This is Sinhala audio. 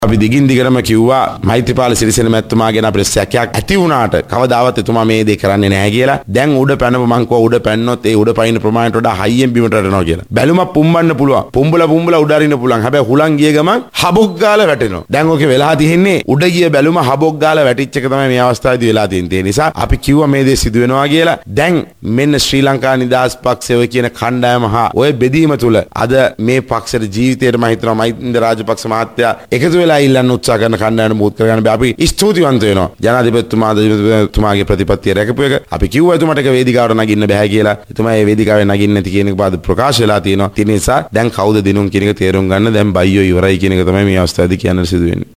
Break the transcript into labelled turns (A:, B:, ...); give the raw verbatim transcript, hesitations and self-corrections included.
A: අපි දිගින් දිගටම කිව්වා මෛත්‍රීපාල සිරිසේන මැතිතුමා ගැන අපිට සැකයක් ඇති වුණාට කවදාවත් එතුමා මේ දේ කරන්නේ නැහැ කියලා. දැන් උඩ පැනපු මං කෝ උඩ පැන්නොත් ඒ උඩ පයින් ප්‍රමාණයට වඩා හයියෙන් බිමට වැටෙනවා කියලා. බැලුමක් පුම්බන්න පුළුවන්. පුම්බලා පුම්බලා උඩ අරින්න පුළුවන්. හැබැයි හුලං ගිය ගමන් හබොක් ගාලා වැටෙනවා. දැන් ඔකේ වෙලා තියෙන්නේ උඩ ගිය බැලුම හබොක් ගාලා වැටිච්ච එක තමයි මේ අවස්ථාවේදී වෙලා තියෙන්නේ. ඒ නිසා අපි කිව්වා මේ දේ සිදු වෙනවා කියලා. දැන් මෙන්න ශ්‍රී ලංකා නිදහස් පක්ෂය කියන කණ්ඩායම හා ඔය බෙදීම තුල අද මේ පක්ෂයේ ජීවිතයට මම හිතනවා මහින්ද රාජපක්ෂ මහත්තයා එකතු වෙලා ඉල්ලන්න උත්සාහ කරන කණ්ඩායම මුත් කරගන්න බෑ. අපි ස්තුතිවන්ත වෙනවා. ජනාධිපතිතුමා තුමාගේ ප්‍රතිපත්තිය රැකපු එක. අපි කිව්වා එතුමාට ඒක වේදිකාවට නගින්න බෑ කියලා. එතුමා මේ වේදිකාවේ නගින්න නැති කියන එක පාද ප්‍රකාශ වෙලා තියෙනවා. ඒ නිසා දැන් කවුද දිනුම් කියන එක තේරුම් ගන්න දැන් බයියෝ ඉවරයි කියන එක තමයි මේ අවස්ථාවේදී කියන්න සිදු වෙන්නේ.